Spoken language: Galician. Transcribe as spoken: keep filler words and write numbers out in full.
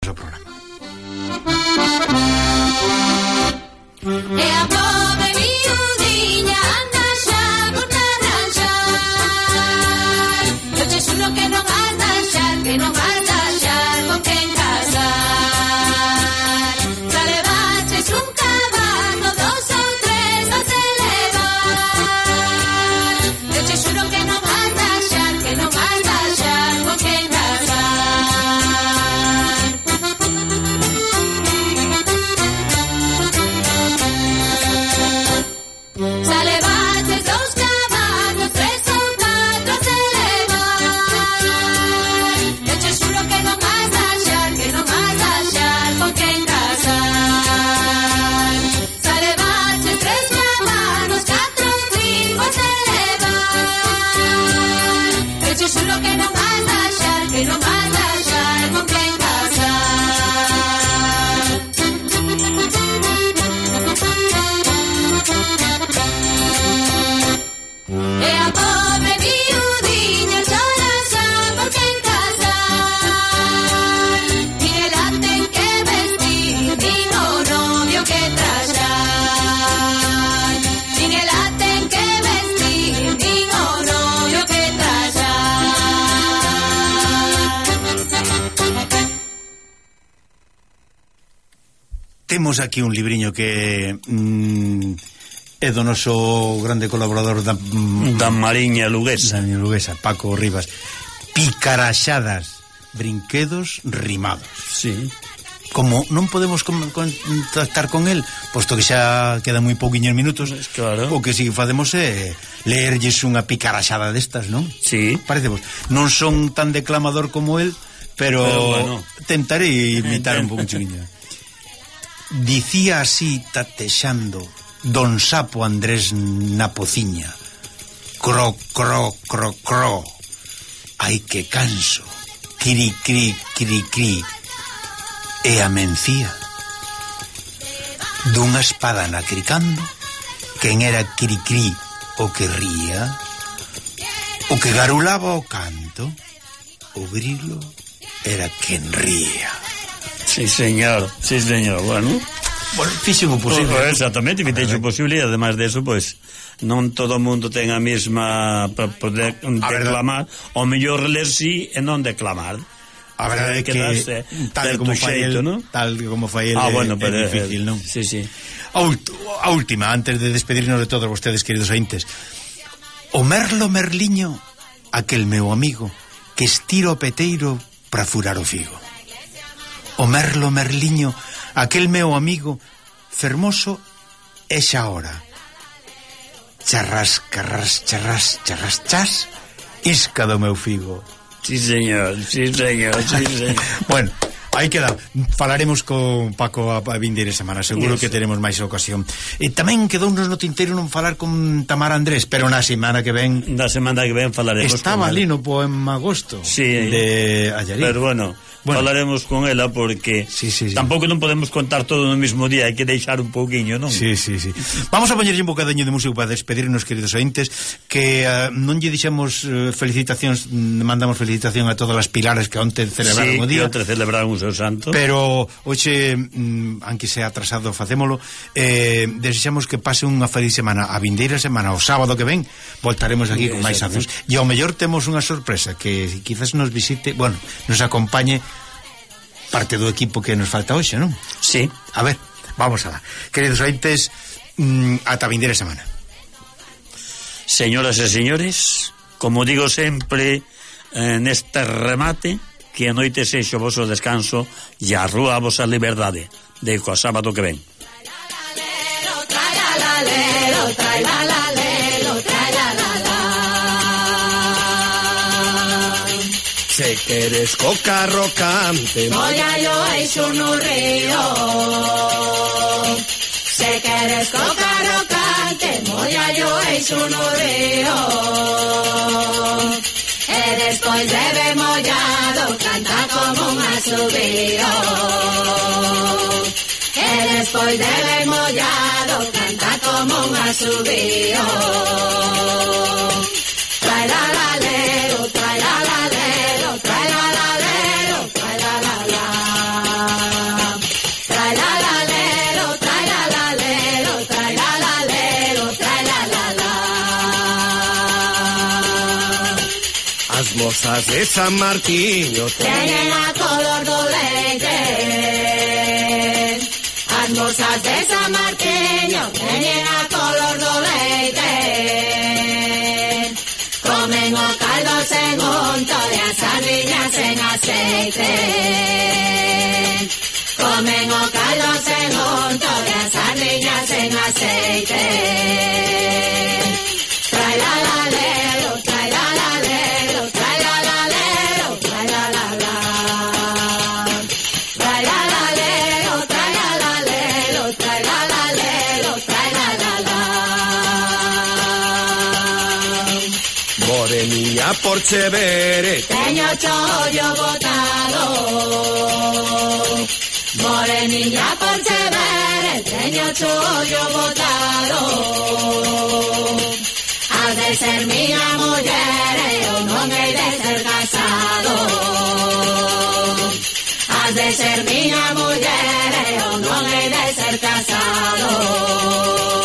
ao programa. E a pobre miudiña anda xa por arranxar. Eu te xuro que non vas deixar, que non vas deixar con quen casar. Xa levaches un cabalo, dos ou tres vas elevar. Eu te xuro que non vas deixar, que non vas deixar con quen casar. Xa levaches dous cabalos, tres ou catro se levar. Eu te xuro que non vas deixar, que non vas deixar con quen casar. Xa levaches tres cabalos, catro ou cinco se levar. Eu te xuro que non vas deixar, que non vas deixar con quen casar. E a pobre miudiña chora xa por quen casar. Nin ela ten que vestir, nin o novio que traxar. Nin ela ten que vestir, nin o novio que traxar. Temos aquí un libriño que mm, é do noso grande colaborador da, mm, da Mariña Luguesa, da Luguesa, Paco Rivas. Picaraxadas, brinquedos rimados. sí. Como non podemos contactar con el, posto que xa quedan moi pouquiños minutos, Pues claro. o que si facemos é leerlles unha picaraxada destas, non? Sí. Parece vos. Non son tan declamador como el, pero, Pero bueno. tentarei imitar un pouco chiquiño. Dicía así, tatexando, don Sapo Andrés na pociña. Cro, cro, cro, cro. Ai que canso. Cri, cri, cri, cri. E a mencía dunha espada na cricando. Quen era cri, cri o que ría, o que garulaba o canto, o grilo era quen ría. Sí, señor, sí, señor, bueno. Bueno, fixen o posible. Pues, exactamente, fixen o posible e además de eso, pues non todo o mundo ten a mesma para poder declamar, o mellor ler sí e non declamar. A verdade é que Quedarse, tal como fai el, ¿no? tal como fai el, ah, bueno, é, pero é difícil, non? Sí, sí. A, ult a última, antes de despedirnos de todos vostedes, queridos ointes. O merlo merliño, aquel meu amigo, que estira o peteiro para furar o figo. O merlo merliño, aquel meu amigo, fermoso é xa hora. Charras, carras, charras, charras, chas, isca do meu figo. Sí, señor, sí, señor, sí, señor. Bueno, aí queda. Falaremos con Paco a, a vindeira semana. Seguro Eso. que teremos máis ocasión. E tamén quedounos no tinteiro non falar con Tamara Andrés, pero na semana que ven Na semana que ven falaremos estaba con ali ela. no poema Agosto, Sí, de Allarín. Pero bueno, bueno, falaremos con ela porque sí, sí, sí. tampouco non podemos contar todo no mismo día, hai que deixar un pouquiño, non? Sí, sí, sí. Vamos a poñerlle un bocadeño de música para despedirnos, queridos ointes, que uh, non lle dixemos uh, felicitacións, mandamos felicitación a todas as pilares que onte celebraron Sí, o día. que onte celebraron o seu santo. Pero hoxe, mm, aunque sea atrasado, facémolo. Eh, desexamos que pase unha feliz semana. A vindeira semana, o sábado que ven, voltaremos aquí sí, con máis anos. E ao mellor temos unha sorpresa, que quizás nos visite, bueno, nos acompañe parte do equipo que nos falta hoxe, non? Sí. A ver, vamos alá. Queridos ointes, mmm, ata a vindeira semana. Señoras e señores, como digo sempre eh, neste remate, que a noite sexa o voso descanso e a rúa a vosa liberdade. De co sábado que ven. Se queres co carro cante, molla yo eixo no río. Se queres co carro cante, molla yo eixo no río. E despois de ver mollado, canta como un asubío. E despois de ver mollado, canta como un asubío. Trae la lalero, trae la lalero, trae la lalero, trae la la la. mozas de San Martiño teñen a color do leite. As mozas de San Martiño teñen a color do leite. Comen o caldo sen unto e as sardiñas en aceite. Comen o caldo sen unto e as sardiñas en aceite. Trae la la lero, trae la la lero, trae la la lero, trae la la la. Trae la la lero, trae la la lero, trae la la lero, trae la la la. Morenilla por Chevere Teño chollo botado. Morenilla por Chevere, teño chollo botado. Has de ser miña muller e eu non hei de ser casado. Has de ser miña muller e eu non hei de ser casado.